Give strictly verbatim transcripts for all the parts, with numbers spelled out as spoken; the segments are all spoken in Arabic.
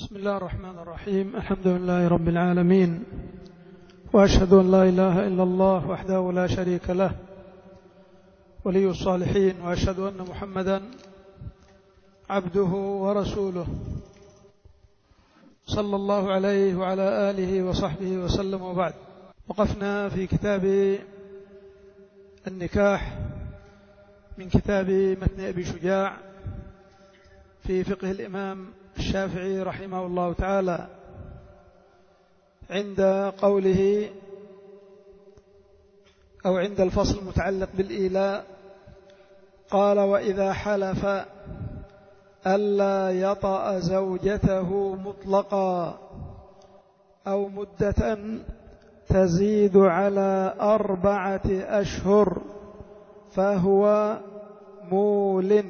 بسم الله الرحمن الرحيم. الحمد لله رب العالمين، وأشهد أن لا إله إلا الله وحده لا شريك له ولي الصالحين، وأشهد أن محمدا عبده ورسوله صلى الله عليه وعلى آله وصحبه وسلم. وبعد، وقفنا في كتاب النكاح من كتاب متن أبي شجاع في فقه الإمام الشافعي رحمه الله تعالى، عند قوله أو عند الفصل المتعلق بالإيلاء. قال: وإذا حلف ألا يطأ زوجته مطلقا أو مدة تزيد على أربعة أشهر فهو مول،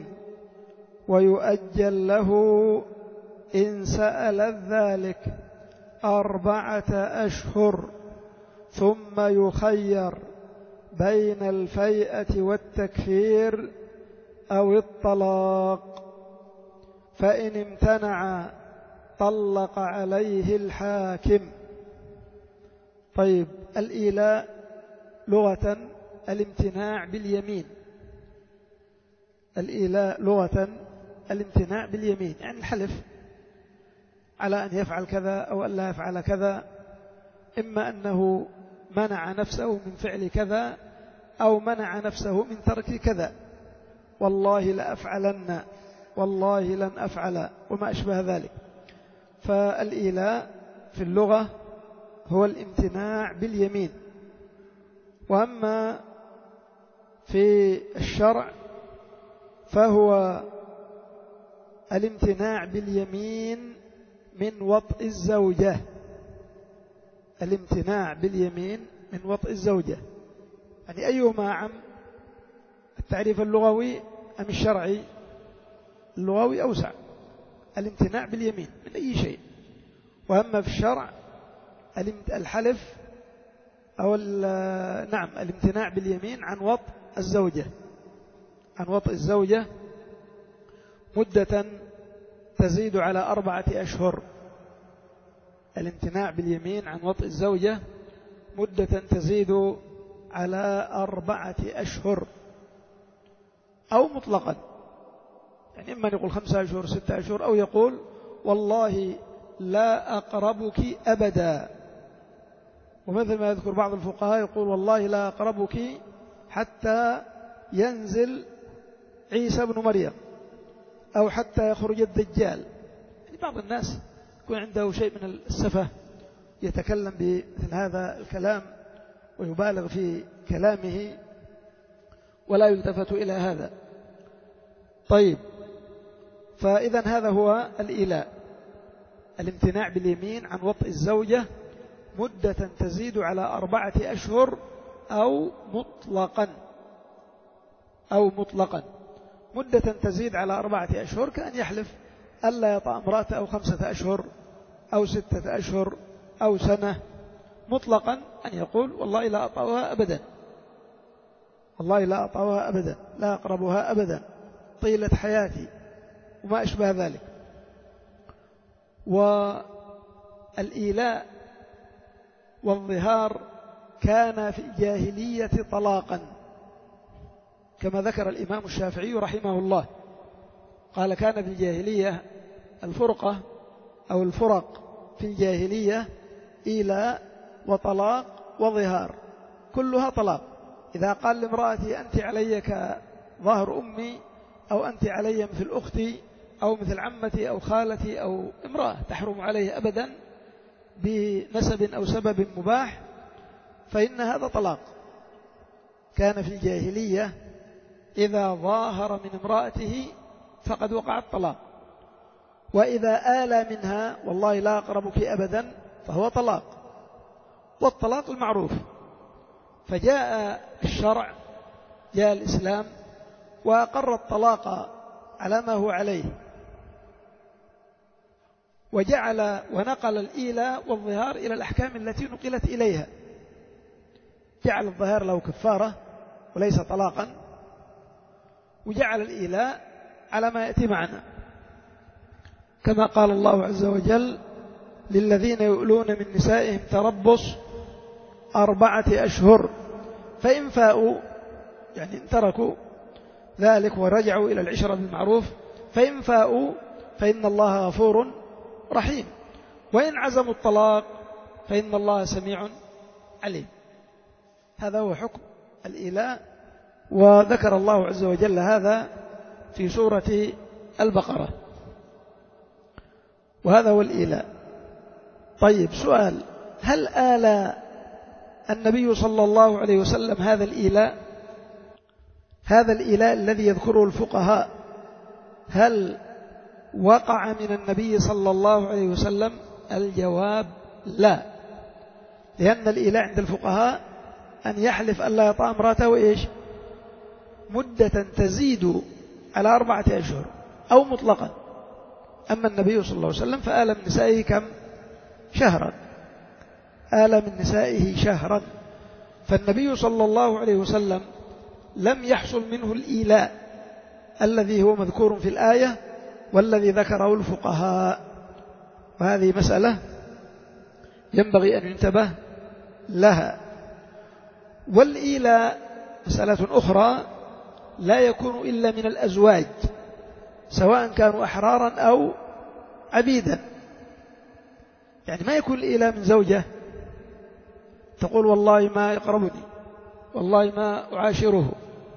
ويؤجل له إن سأل ذلك أربعة أشهر، ثم يخير بين الفيئة والتكفير أو الطلاق، فإن امتنع طلق عليه الحاكم. طيب، الإيلاء لغة الامتناع باليمين. الإيلاء لغة الامتناع باليمين، يعني الحلف على أن يفعل كذا أو أن لا يفعل كذا، إما أنه منع نفسه من فعل كذا أو منع نفسه من ترك كذا. والله لأفعلن، والله لن أفعل، وما أشبه ذلك. فالإيلاء في اللغة هو الامتناع باليمين. وأما في الشرع فهو الامتناع باليمين من وطء الزوجة. الامتناع باليمين من وطء الزوجة، يعني أيهما عم، التعريف اللغوي أم الشرعي؟ اللغوي أوسع، الامتناع باليمين من أي شيء. وأما في الشرع الحلف أو نعم الامتناع باليمين عن وطء الزوجة، عن وطء الزوجة مدة تزيد على أربعة أشهر. الامتناع باليمين عن وطء الزوجة مدة تزيد على أربعة أشهر، أو مطلقا، يعني إما يقول خمسة أشهر ستة أشهر، أو يقول والله لا أقربك أبدا. ومثل ما يذكر بعض الفقهاء يقول والله لا أقربك حتى ينزل عيسى بن مريم، أو حتى يخرج الدجال. يعني بعض الناس يكون عنده شيء من السفة، يتكلم بمثل هذا الكلام ويبالغ في كلامه ولا يلتفت إلى هذا. طيب، فإذا هذا هو الإيلاء، الامتناع باليمين عن وطء الزوجة مدة تزيد على أربعة أشهر أو مطلقا أو مطلقا مدة تزيد على أربعة أشهر، كأن يحلف ألا يطأ امرأته أو خمسة أشهر أو ستة أشهر أو سنة. مطلقا أن يقول والله لا أطأها أبدا، والله لا أطأها أبدا، لا أقربها أبدا طيلة حياتي، وما أشبه ذلك. والإيلاء والظهار كان في الجاهلية طلاقا، كما ذكر الإمام الشافعي رحمه الله. قال: كان في الجاهلية الفرقة أو الفرق في الجاهلية إيلاء وطلاق وظهار، كلها طلاق. إذا قال لامرأتي أنت علي كظهر أمي، أو أنت علي مثل أختي أو مثل عمتي أو خالتي، أو امرأة تحرم عليه أبدا بنسب أو سبب مباح، فإن هذا طلاق. كان في الجاهلية إذا ظاهر من امرأته فقد وقع الطلاق، وإذا آلى منها والله لا أقربك أبدا فهو طلاق، والطلاق المعروف. فجاء الشرع، جاء الإسلام وأقر الطلاق على ما هو عليه، وجعل ونقل الإيلاء والظهار إلى الأحكام التي نقلت إليها. جعل الظهار له كفارة وليس طلاقا، وجعل الإيلاء على ما يأتي معنا. كما قال الله عز وجل للذين يؤلون من نسائهم تربص أربعة أشهر فإن فاءوا يعني إن تركوا ذلك ورجعوا إلى العشرة بالمعروف فإن فاءوا فإن الله غفور رحيم وإن عزموا الطلاق فإن الله سميع عليم. هذا هو حكم الإيلاء، وذكر الله عز وجل هذا في سورة البقرة، وهذا هو الإيلاء. طيب سؤال: هل آل النبي صلى الله عليه وسلم هذا الإيلاء؟ هذا الإيلاء الذي يذكره الفقهاء هل وقع من النبي صلى الله عليه وسلم؟ الجواب لا، لأن الإيلاء عند الفقهاء أن يحلف ألا يطأ امرأته إيش؟ مدة تزيد على أربعة أشهر أو مطلقا. أما النبي صلى الله عليه وسلم فآل من نسائه كم؟ شهرا، آل من نسائه شهرا. فالنبي صلى الله عليه وسلم لم يحصل منه الإيلاء الذي هو مذكور في الآية والذي ذكره الفقهاء، وهذه مسألة ينبغي أن ينتبه لها. والإيلاء مسألة أخرى لا يكون إلا من الأزواج سواء كانوا أحرارا أو عبيدا. يعني ما يكون الإيلاء من زوجة تقول والله ما يقربني، والله ما أعاشره،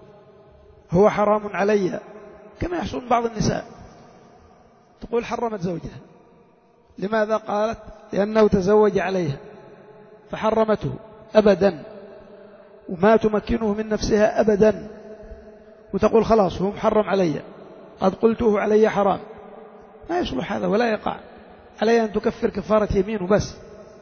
هو حرام علي، كما يحصل بعض النساء تقول حرمت زوجها. لماذا؟ قالت لأنه تزوج عليها فحرمته أبدا وما تمكنه من نفسها أبدا، وتقول خلاص هو محرم علي، قد قلته علي حرام. ما يصلح هذا ولا يقع. علي أن تكفر كفارة يمين وبس.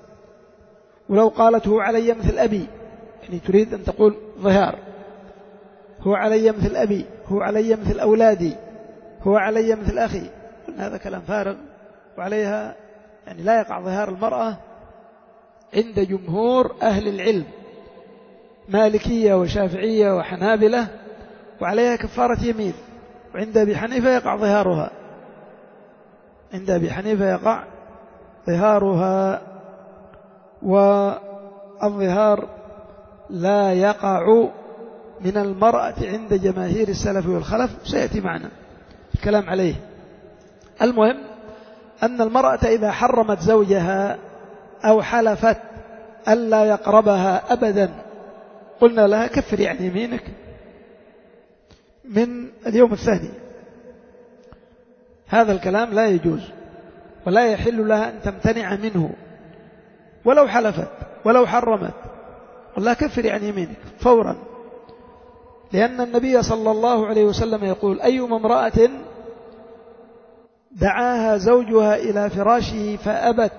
ولو قالت هو علي مثل أبي، يعني تريد أن تقول ظهار، هو علي مثل أبي، هو علي مثل أولادي، هو علي مثل أخي، قلنا هذا كلام فارغ. وعليها يعني لا يقع ظهار المرأة عند جمهور أهل العلم مالكية وشافعية وحنابلة، وعليها كفارة يمين. وعند أبي حنيفة يقع ظهارها، عند أبي حنيفة يقع ظهارها. والظهار لا يقع من المرأة عند جماهير السلف والخلف، سيأتي معنا الكلام عليه. المهم أن المرأة إذا حرمت زوجها أو حلفت ألا يقربها أبدا قلنا لها كفري عن يمينك من اليوم الثاني. هذا الكلام لا يجوز ولا يحل لها أن تمتنع منه، ولو حلفت ولو حرمت قل لها كفري عن يمينك فورا، لأن النبي صلى الله عليه وسلم يقول أيما امرأة دعاها زوجها إلى فراشه فأبت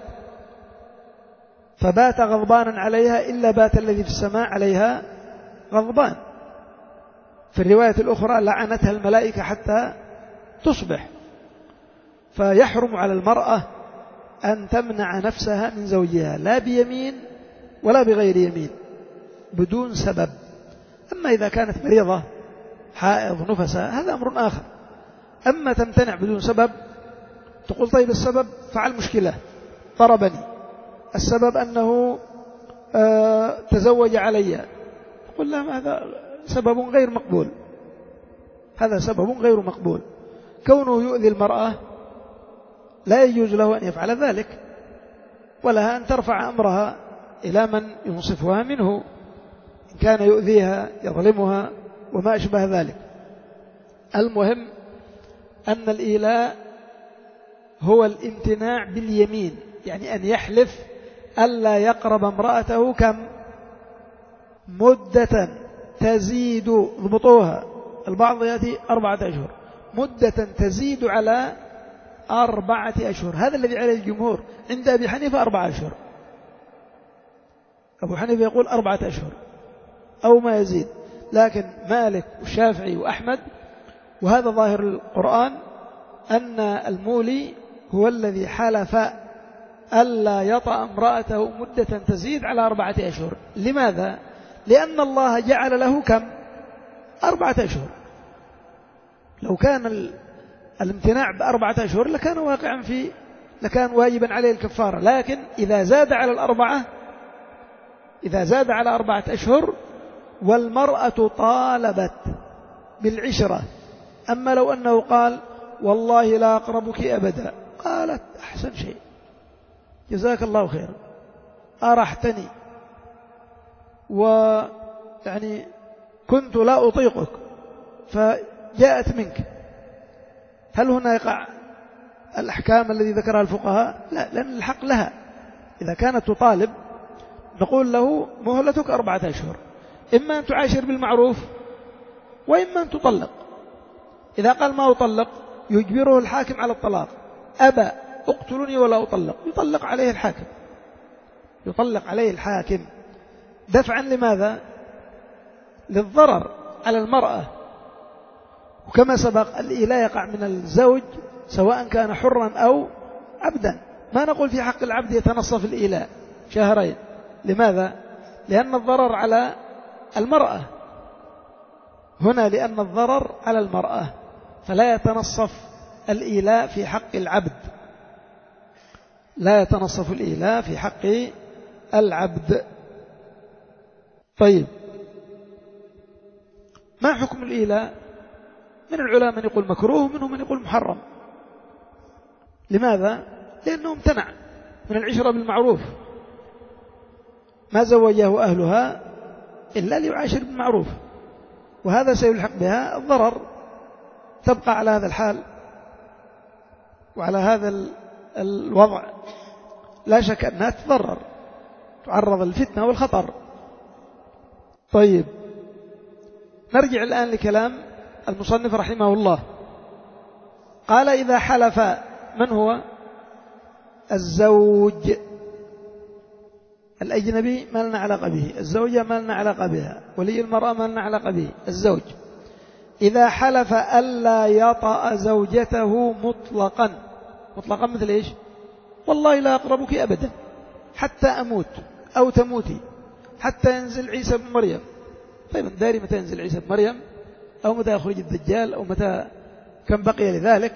فبات غضبانا عليها إلا بات الذي في السماء عليها غضبان. في الرواية الأخرى لعنتها الملائكة حتى تصبح. فيحرم على المرأة أن تمنع نفسها من زوجها لا بيمين ولا بغير يمين بدون سبب. أما إذا كانت مريضة حائض نفسها هذا أمر آخر. أما تمتنع بدون سبب تقول طيب السبب فعل مشكلة، ضربني، السبب أنه آه تزوج علي، تقول لا هذا سبب غير مقبول، هذا سبب غير مقبول. كونه يؤذي المرأة لا يجوز له أن يفعل ذلك، ولها أن ترفع أمرها إلى من ينصفها منه إن كان يؤذيها يظلمها وما أشبه ذلك. المهم أن الإيلاء هو الامتناع باليمين، يعني أن يحلف ألا يقرب امرأته كم؟ مدة تزيد، ضبطوها، البعض يأتي أربعة أشهر، مدة تزيد على أربعة أشهر. هذا الذي عليه الجمهور. عند أبي حنيفة أربعة أشهر، أبو حنيفة يقول أربعة أشهر أو ما يزيد، لكن مالك والشافعي وأحمد وهذا ظاهر القرآن أن المولي هو الذي حلف ألا يطأ امرأته مدة تزيد على أربعة أشهر. لماذا؟ لأن الله جعل له كم؟ أربعة أشهر. لو كان الامتناع بأربعة أشهر لكان واقعا في لكان واجبا عليه الكفارة، لكن إذا زاد على الأربعة إذا زاد على أربعة أشهر والمرأة طالبت بالعشرة، أما لو أنه قال والله لا أقربك أبدا، قالت أحسن شيء جزاك الله خيرا أرحتني ويعني كنت لا أطيقك فجاءت منك، هل هنا يقع الأحكام الذي ذكرها الفقهاء؟ لا، لأن الحق لها. إذا كانت تطالب نقول له مهلتك أربعة أشهر، إما أن تعاشر بالمعروف وإما أن تطلق. إذا قال ما أطلق يجبره الحاكم على الطلاق، أبى اقتلني ولا أطلق، يطلق عليه الحاكم يطلق عليه الحاكم دفعا لماذا؟ للضرر على المرأة. وكما سبق الإيلاء يقع من الزوج سواء كان حرا أو عبدا، ما نقول في حق العبد يتنصف الإيلاء شهرين، لماذا؟ لأن الضرر على المرأة هنا، لأن الضرر على المرأة، فلا يتنصف الإيلاء في حق العبد، لا يتنصف الإيلاء في حق العبد. طيب، ما حكم الإيلاء؟ من العلماء من يقول مكروه ومنهم من يقول محرم. لماذا؟ لأنه امتنع من العشرة بالمعروف، ما زوجه أهلها إلا ليعاشر بالمعروف، وهذا سيلحق بها الضرر، تبقى على هذا الحال وعلى هذا الوضع، لا شك أنها تضرر، تعرض للفتنة والخطر. طيب، نرجع الآن لكلام المصنف رحمه الله. قال إذا حلف، من هو؟ الزوج الأجنبي ما لنا علاقة به، الزوجة ما لنا علاقة بها، ولي المرأة ما لنا علاقة به، الزوج إذا حلف ألا يطأ زوجته مطلقا، مطلقا مثل إيش؟ والله لا أقربك أبدا حتى أموت أو تموتي، حتى ينزل عيسى بن مريم. طيب، داري متى ينزل عيسى بن مريم أو متى يخرج الدجال أو متى كم بقي لذلك،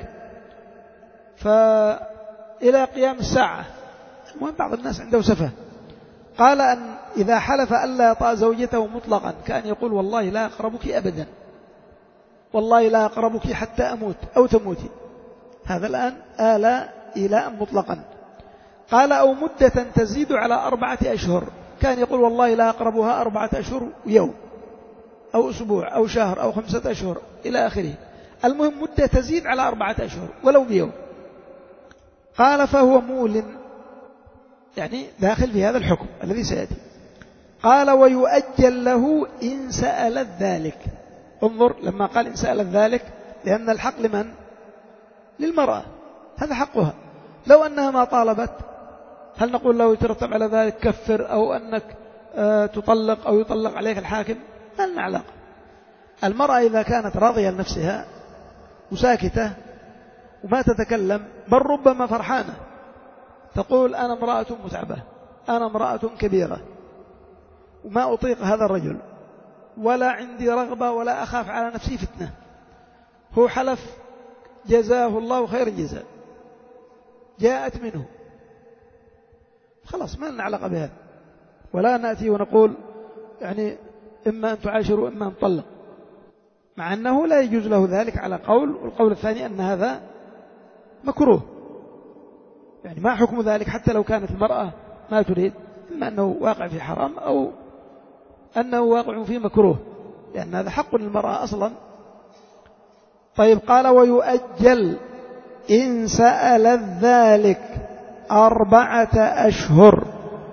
فإلى قيام الساعة. المهم بعض الناس عنده سفه. قال أن إذا حلف ألا يطأ زوجته مطلقا كأن يقول والله لا أقربك أبدا، والله لا أقربك حتى أموت أو تموتي، هذا الآن آل إيلاء مطلقا. قال أو مدة تزيد على أربعة أشهر، كان يقول والله لا أقربها أربعة أشهر يوم أو أسبوع أو شهر أو خمسة أشهر إلى آخره، المهم مدة تزيد على أربعة أشهر ولو بيوم. قال فهو مول، يعني داخل في هذا الحكم الذي سيأتي. قال ويؤجل له إن سألت ذلك. انظر لما قال إن سألت ذلك، لأن الحق لمن؟ للمرأة، هذا حقها. لو أنها ما طالبت هل نقول له يترتب على ذلك كفر أو أنك تطلق أو يطلق عليك الحاكم؟ ما لنا علاقة. المرأة إذا كانت راضية لنفسها وساكتة وما تتكلم، بل ربما فرحانة، تقول أنا امرأة متعبة، أنا امرأة كبيرة وما أطيق هذا الرجل ولا عندي رغبة ولا أخاف على نفسي فتنة، هو حلف جزاه الله خير الجزاء، جاءت منه، خلاص ما لنا علاقة بهذا، ولا نأتي ونقول يعني إما أن تعاشروا إما أن تطلق، مع أنه لا يجوز له ذلك على قول، والقول الثاني أن هذا مكروه. يعني ما حكم ذلك حتى لو كانت المرأة ما تريد، إما أنه واقع في حرام أو أنه واقع في مكروه، لأن هذا حق للمرأة أصلا. طيب، قال ويؤجل إن سأل ذلك أربعة أشهر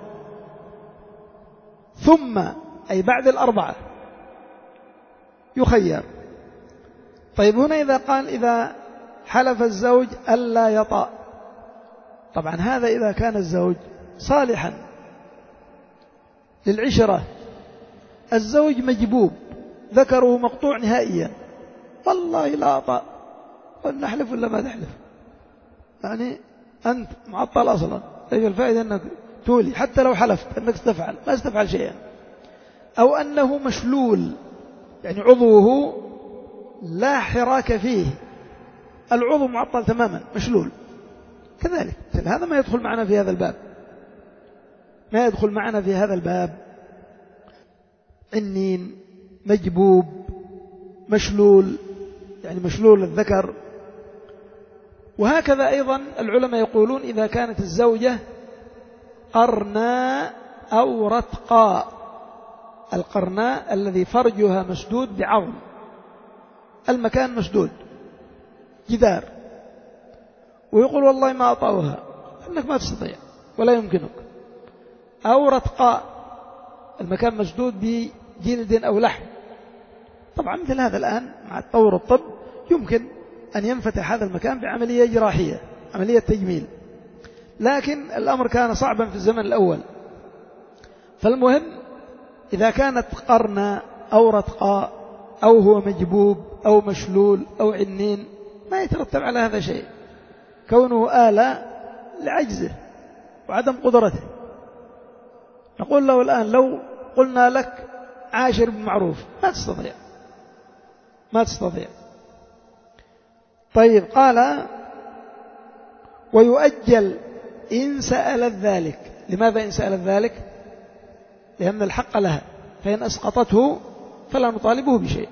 ثم، أي بعد الأربعة، يخير. طيب، هنا إذا قال إذا حلف الزوج ألا يطأ، طبعا هذا إذا كان الزوج صالحا للعشرة، الزوج مجبوب ذكره مقطوع نهائيا، والله لا أطأ، قلنا نحلف ولا ما تحلف، يعني أنت معطل أصلا، إيش الفائدة أنك تولي حتى لو حلفت أنك استفعل، ما استفعل شيئا. أو أنه مشلول، يعني عضوه لا حراك فيه، العضو معطل تماما مشلول كذلك، مثل هذا ما يدخل معنا في هذا الباب، ما يدخل معنا في هذا الباب. عنين، مجبوب، مشلول، يعني مشلول الذكر. وهكذا أيضا العلماء يقولون إذا كانت الزوجة قرناء أو رتقاء. القرناء الذي فرجها مسدود بعظم، المكان مسدود جدار، ويقول والله ما أطأوها، أنك ما تستطيع ولا يمكنك. أو رتقاء، المكان مسدود بجلد أو لحم. طبعا مثل هذا الآن مع تطور الطب يمكن أن ينفتح هذا المكان بعملية جراحية، عملية تجميل، لكن الأمر كان صعبا في الزمن الأول. فالمهم إذا كانت قرنة أو رتقاء أو هو مجبوب أو مشلول أو عنين ما يترتب على هذا شيء، كونه آلة لعجزه وعدم قدرته. نقول له الآن لو قلنا لك عاشر بالمعروف ما تستطيع، ما تستطيع. طيب قال ويؤجل إن سألت ذلك. لماذا إن سألت ذلك؟ لأن الحق لها، فإن أسقطته فلا نطالبه بشيء،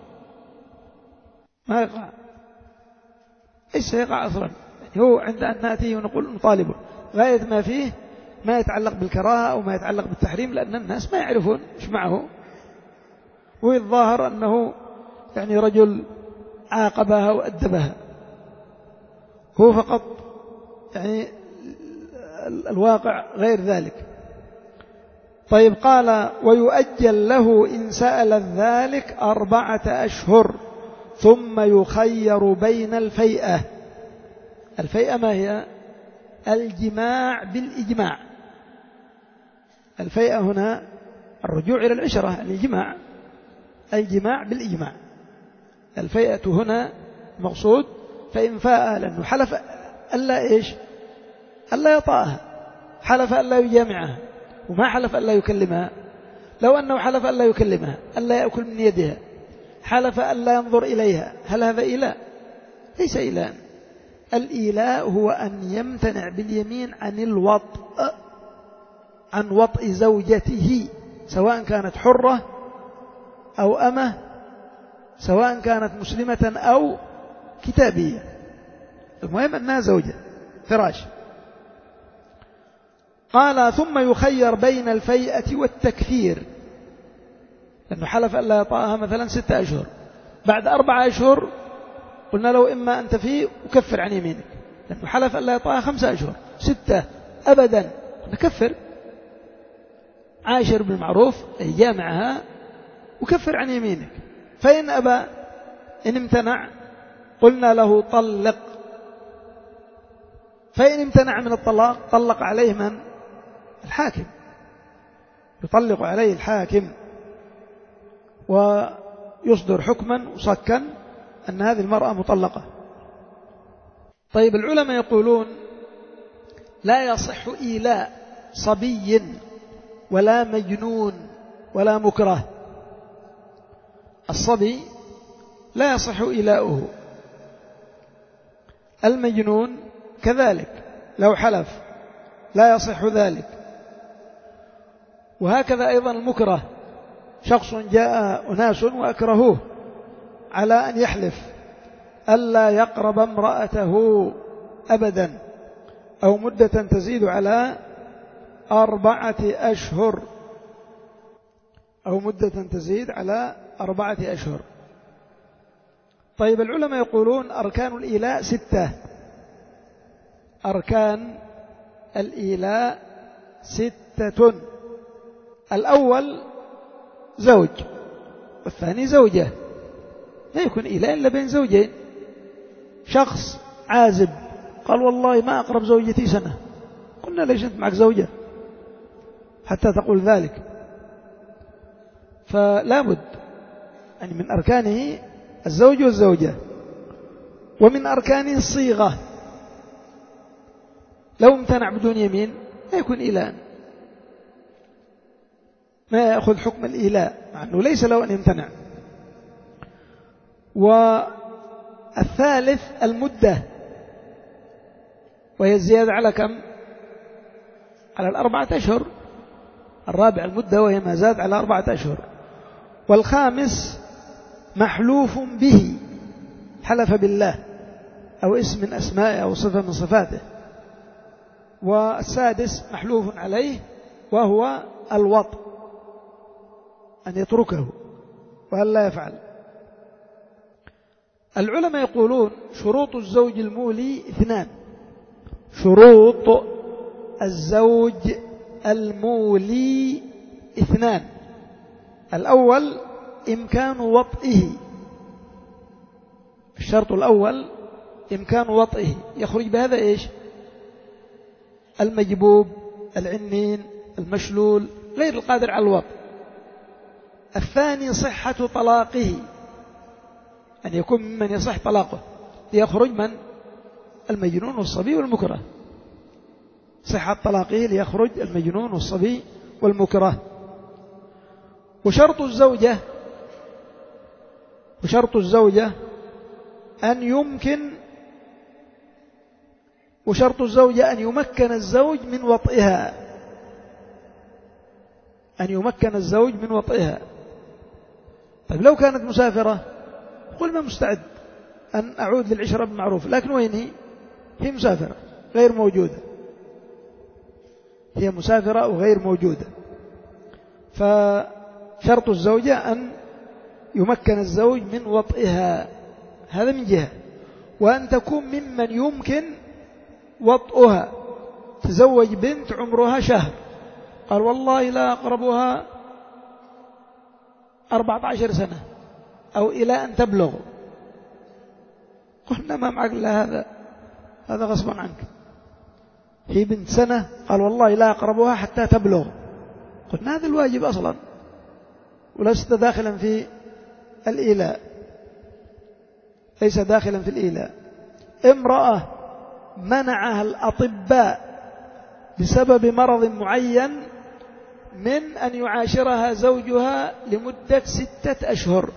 ما يقع، إيش يقع أصلا؟ هو عند أن نأتيه ونقول نطالبه غاية ما فيه ما يتعلق بالكراهة أو ما يتعلق بالتحريم، لأن الناس ما يعرفون إيش معه، والظاهر أنه يعني رجل عاقبها وأدبها، هو فقط يعني الواقع غير ذلك. طيب قال ويؤجل له إن سأل ذلك أربعة أشهر ثم يخير بين الفيئة. الفيئة ما هي؟ الجماع بالإجماع. الفيئة هنا الرجوع إلى العشرة، الجماع، الجماع بالإجماع. الفيئة هنا مقصود، فإن فاء لأنه حلف ألا إيش؟ ألا يطاها، حلف ألا يجامعها، وما حلف ألا يكلمها. لو أنه حلف ألا يكلمها، ألا يأكل من يدها، حلف ألا ينظر إليها، هل هذا إيلاء؟ ليس إيلاء. الإيلاء هو أن يمتنع باليمين عن الوطء، عن وطء زوجته، سواء كانت حرة أو أمة، سواء كانت مسلمة أو كتابية، المهم أنها زوجة فراش. قال ثم يخير بين الفيئة والتكفير، لأنه حلف ألا يطأها مثلا ستة أشهر، بعد أربعة أشهر قلنا له إما أن تفيء وكفر عن يمينك، لأنه حلف ألا يطأها خمسة أشهر، ستة أبدا نكفر، عاشر بالمعروف أي جامعها وكفر عن يمينك. فإن أبى، إن امتنع قلنا له طلق. فإن امتنع من الطلاق طلق عليه من؟ الحاكم، يطلق عليه الحاكم ويصدر حكما وصكا أن هذه المرأة مطلقة. طيب العلماء يقولون لا يصح إيلاء صبي ولا مجنون ولا مكره. الصبي لا يصح إيلاؤه، المجنون كذلك لو حلف لا يصح ذلك، وهكذا أيضا المكره، شخص جاء أناس وأكرهوه على أن يحلف ألا يقرب امرأته أبدا أو مدة تزيد على أربعة أشهر، أو مدة تزيد على أربعة أشهر. طيب العلماء يقولون أركان الإيلاء ستة، أركان الإيلاء ستة. الأول زوج، والثاني زوجة، لا يكون إيلاء إلا بين زوجين. شخص عازب قال والله ما أقرب زوجتي سنة، قلنا ليش أنت معك زوجة حتى تقول ذلك؟ فلا بد يعني من أركانه الزوج والزوجة، ومن أركانه الصيغة، لو امتنع بدون يمين لا يكون إيلاء، ما يأخذ حكم الإيلاء مع أنه ليس له أن يمتنع. الثالث المدة، وهي الزيادة على كم؟ على الأربعة أشهر. الرابع المدة وهي ما زاد على أربعة أشهر. والخامس محلوف به، حلف بالله أو اسم من أسمائه أو صفة من صفاته. والسادس محلوف عليه وهو الوطء، أن يتركه وأن لا يفعل. العلماء يقولون شروط الزوج المولي اثنان. شروط الزوج المولي اثنان: الأول إمكان وطئه. الشرط الأول إمكان وطئه، يخرج بهذا إيش؟ المجبوب، العنين، المشلول، غير القادر على الوطء. الثاني صحة طلاقه، أن يكون ممن يصح طلاقه، ليخرج من؟ المجنون والصبي والمكره. صحة طلاقه ليخرج المجنون والصبي والمكره. وشرط الزوجة وشرط الزوجة أن يمكن وشرط الزوجة أن يمكن الزوج من وطئها أن يمكن الزوج من وطئها. طيب لو كانت مسافرة قل ما مستعد أن أعود للعشرة بالمعروف، لكن وين هي؟ هي مسافرة غير موجودة، هي مسافرة وغير موجودة. فشرط الزوجة أن يمكن الزوج من وطئها، هذا من جهة. وأن تكون ممن يمكن وطئها. تزوج بنت عمرها شهر، قال والله لا أقربها أربعة عشر سنة أو إلى أن تبلغ، قلنا ما معك إلا هذا، هذا غصبا عنك. هي بنت سنة، قال والله لا أقربها حتى تبلغ، قلنا هذا الواجب أصلا ولست داخلا في الإيلاء، ليس داخلا في الإيلاء. امرأة منعها الأطباء بسبب مرض معين من أن يعاشرها زوجها لمدة ستة أشهر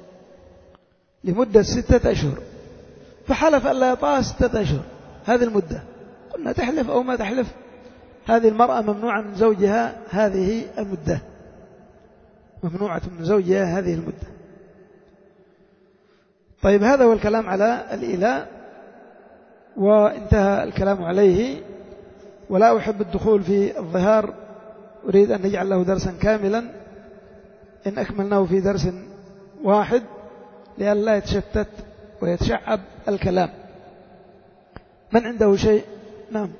لمدة ستة أشهر فحلف أن لا يطاها ستة أشهر، هذه المدة. قلنا تحلف أو ما تحلف، هذه المرأة ممنوعة من زوجها هذه المدة، ممنوعة من زوجها هذه المدة. طيب هذا هو الكلام على الإيلاء، وانتهى الكلام عليه. ولا أحب الدخول في الظهار، أريد أن نجعل له درسا كاملا إن أكملناه في درس واحد لأن لا يتشتت ويتشعب الكلام. من عنده شيء؟ نعم.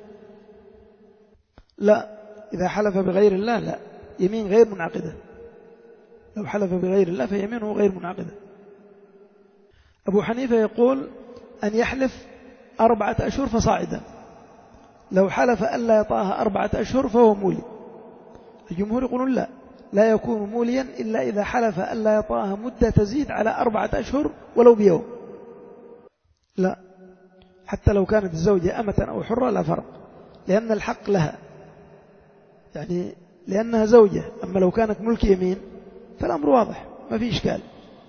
لا، إذا حلف بغير الله لا، يمين غير منعقدة. لو حلف بغير الله فيمينه غير منعقدة. أبو حنيفة يقول أن يحلف أربعة أشهر فصاعدا، لو حلف ألا يطاها أربعة أشهر فهو مولي. الجمهور يقولون لا، لا يكون موليا إلا إذا حلف ألا يطاها مدة تزيد على أربعة أشهر ولو بيوم. لا، حتى لو كانت الزوجة أمة أو حرة لا فرق، لأن الحق لها، يعني لأنها زوجة. أما لو كانت ملك يمين فالأمر واضح ما في إشكال.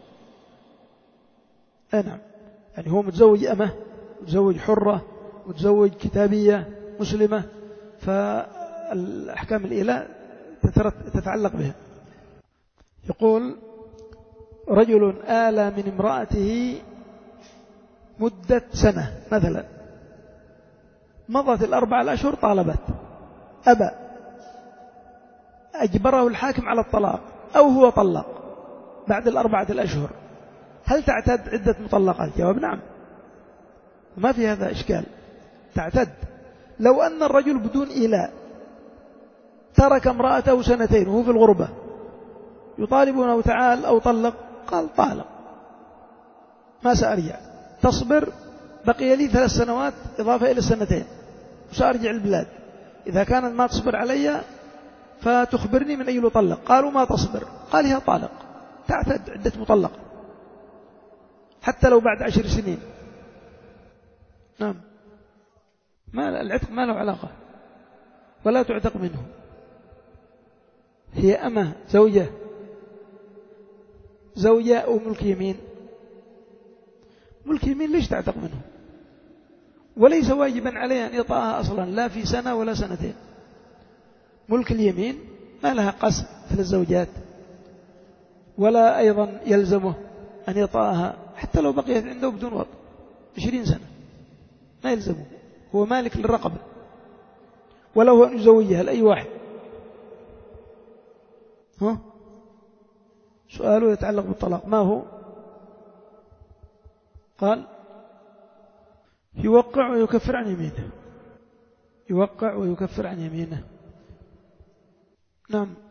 أي نعم، يعني هو متزوج أمة، متزوج حرة، متزوج كتابية مسلمة، فالأحكام الإيلاء تتعلق بها. يقول رجل آل من امرأته مدة سنة مثلا، مضت الأربع الأشهر طالبت، أبى، أجبره الحاكم على الطلاق أو هو طلق بعد الأربعة الأشهر، هل تعتد عدة مطلقات؟ جواب نعم، ما في هذا إشكال، تعتد. لو أن الرجل بدون إيلاء ترك امرأته سنتين وهو في الغربة، يطالبونه تعال أو طلق، قال طالق ما سأرجع، تصبر، بقي لي ثلاث سنوات إضافة إلى السنتين وسأرجع البلاد، إذا كانت ما تصبر علي فتخبرني من أي طلق. قالوا ما تصبر، قال هي طالق، تعتد عدة مطلقة حتى لو بعد عشر سنين. نعم، ما العتق ما له علاقة ولا تعتق منه، هي أمة زوجة زوجة أو ملك يمين. ملك يمين ليش تعتق منه؟ وليس واجبا عليه أن يطأها أصلا لا في سنة ولا سنتين. ملك اليمين ما لها قسم مثل الزوجات، ولا أيضا يلزمه أن يطأها حتى لو بقيت عنده بدون وطء عشرين سنة، ما يلزمه، هو مالك للرقبة، ولو هو أن يزوجها لأي واحد. ها؟ سؤاله يتعلق بالطلاق ما هو؟ قال يوقع ويكفر عن يمينه، يوقع ويكفر عن يمينه. نعم.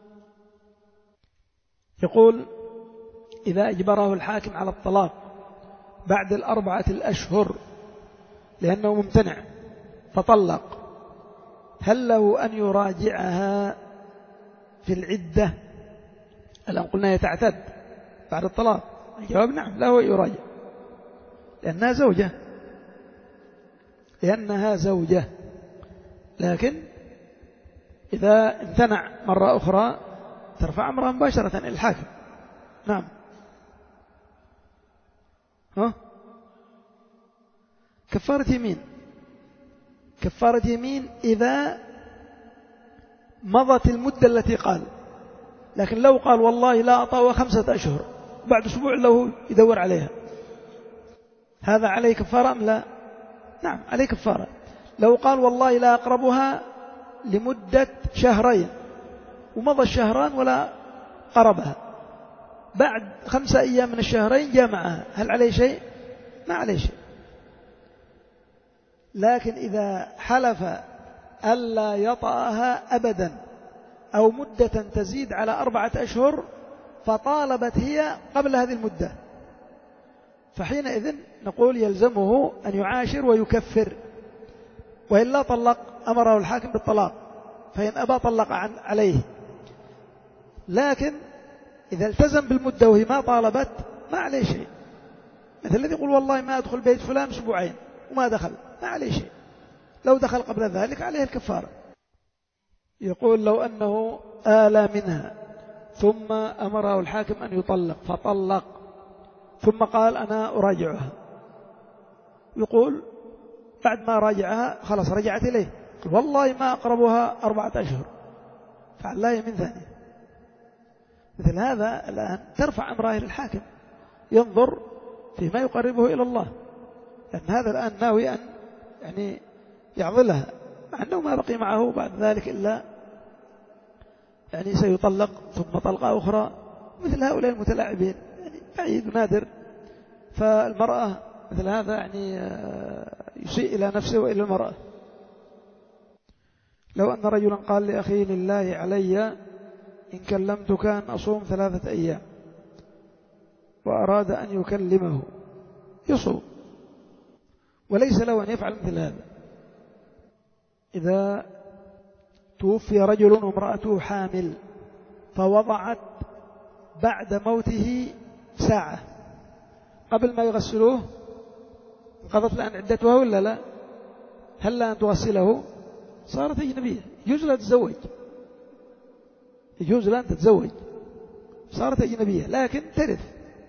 يقول إذا أجبره الحاكم على الطلاق بعد الأربعة الأشهر لأنه ممتنع فطلق، هل له أن يراجعها في العدة؟ الآن قلنا يتعتد بعد الطلاق، الجواب نعم له يراجع لأنها زوجة، لأنها زوجة. لكن إذا امتنع مرة أخرى ترفع أمرها مباشرة إلى الحاكم. نعم. ها؟ كفارة يمين، كفارة يمين إذا مضت المدة التي قال، لكن لو قال والله لا أطأها خمسة أشهر بعد أسبوع له يدور عليها، هذا عليه كفارة أم لا؟ نعم عليه كفارة. لو قال والله لا أقربها لمدة شهرين ومضى الشهران ولا قربها، بعد خمسة أيام من الشهرين جامعها، هل عليه شيء؟ ما عليه شيء. لكن إذا حلف ألا يطأها أبدا أو مدة تزيد على أربعة أشهر فطالبت هي قبل هذه المدة، فحينئذ نقول يلزمه أن يعاشر ويكفر، وإلا طلق أمره الحاكم بالطلاق، فإن أبى طلق عن عليه. لكن إذا التزم بالمدة وهي ما طالبت ما عليه شيء، مثل الذي يقول والله ما أدخل بيت فلان أسبوعين وما دخل، ما عليه شيء. لو دخل قبل ذلك عليه الكفارة. يقول لو أنه آلى منها ثم أمره الحاكم أن يطلق فطلق ثم قال أنا أراجعها، يقول بعد ما راجعها خلاص رجعت إليه، والله ما أقربها أربعة أشهر، فعلاه يمين ثاني. مثل هذا الآن ترفع أمره إلى الحاكم ينظر فيما يقربه إلى الله، لأن هذا الآن ناوي أن يعني يعضلها، مع أنه ما بقي معه بعد ذلك إلا يعني سيطلق ثم طلقة أخرى. مثل هؤلاء المتلاعبين يعني بعيد ونادر. فالمرأة مثل هذا يعني يسيء إلى نفسه وإلى المرأة. لو أن رجلا قال لأخيه لله علي إن كلمتك أن أصوم ثلاثة أيام وأراد أن يكلمه يصوم، وليس له أن يفعل مثل هذا. إذا توفي رجل وامرأته حامل فوضعت بعد موته ساعة قبل ما يغسلوه، انقضت الآن عدتها ولا لا؟ هل لا أن تغسله؟ صارت أجنبية، يجوز لها تتزوج، يجوز لها أن تتزوج، صارت أجنبية، لكن ترث،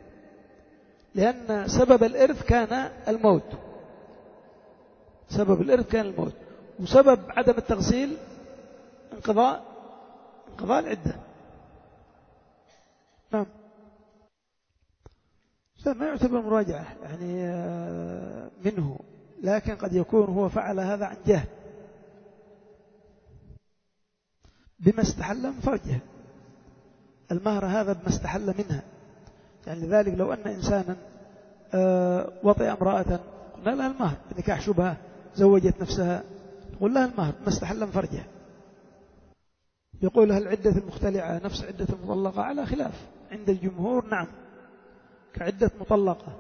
لأن سبب الإرث كان الموت، سبب الإرث كان الموت، وسبب عدم التغسيل انقضاء انقضاء العدة. نعم. ما يعتبر مراجعة يعني منه، لكن قد يكون هو فعل هذا عن جهل بما استحل من فرجه، المهر هذا بما استحل منها. يعني لذلك لو أن إنسانا وطئ امرأة قلنا لها المهر نكاح شبهة، زوجت نفسها، قل لها المهر بما استحل من فرجه. يقول هل عدة المختلعة نفس عدة المطلقة؟ على خلاف عند الجمهور، نعم كعدة مطلقة.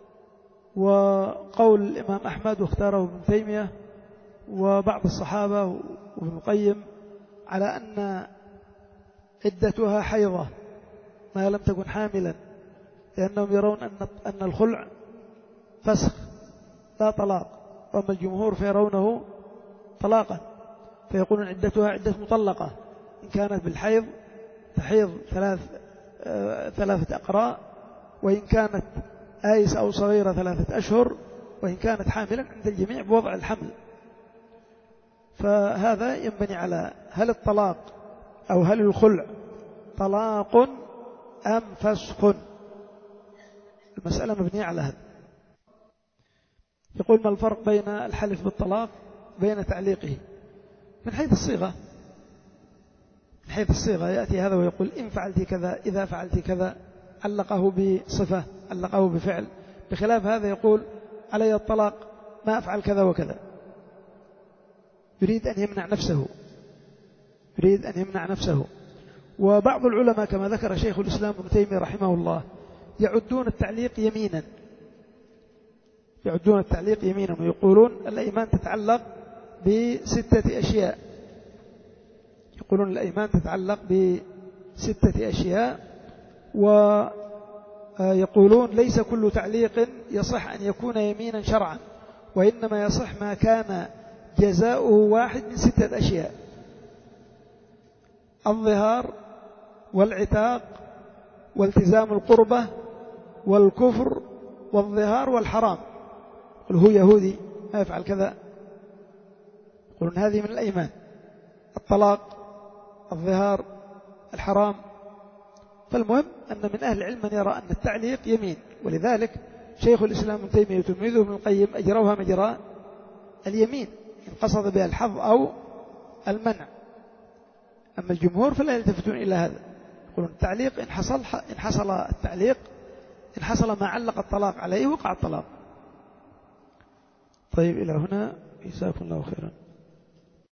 وقول الإمام أحمد واختاره ابن تيمية وبعض الصحابة وابن القيم على أن عدتها حيضة ما لم تكن حاملا، لأنهم يرون أن الخلع فسخ لا طلاق، وأما الجمهور فيرونه طلاقا، فيقولون عدتها عدة مطلقة، إن كانت بالحيض تحيض ثلاث ثلاثة أقراء، وإن كانت آيس أو صغيرة ثلاثة أشهر وإن كانت حاملا عند الجميع بوضع الحمل. فهذا ينبني على هل الطلاق أو هل الخلع طلاق أم فسخ؟ المسألة مبنية على هذا. يقول ما الفرق بين الحلف بالطلاق بين تعليقه؟ من حيث الصيغة، من حيث الصيغة يأتي هذا ويقول إن فعلت كذا إذا فعلت كذا، علقه بصفة علقه بفعل، بخلاف هذا يقول علي الطلاق ما أفعل كذا وكذا، يريد أن يمنع نفسه يريد أن يمنع نفسه. وبعض العلماء كما ذكر شيخ الإسلام ابن تيمية رحمه الله يعدون التعليق يمينا يعدون التعليق يمينا ويقولون الأيمان تتعلق بستة أشياء يقولون الأيمان تتعلق بستة أشياء ويقولون ليس كل تعليق يصح أن يكون يمينا شرعا، وإنما يصح ما كان جزاؤه واحد من ستة أشياء: الظهار والعتاق والتزام القربة والكفر والظهار والحرام. قل هو يهودي ما يفعل كذا، يقولون هذه من الأيمان: الطلاق، الظهار، الحرام. فالمهم أن من أهل العلم من يرى أن التعليق يمين، ولذلك شيخ الإسلام ابن تيمية وتلميذه ابن القيم أجروها مجرى اليمين إن قصد بها الحظ أو المنع. أما الجمهور فلا يلتفتون إلى هذا، يقولون التعليق إن حصل إن حصل التعليق إن حصل ما علق الطلاق عليه وقع الطلاق. طيب إلى هنا، جزاكم الله خيرا.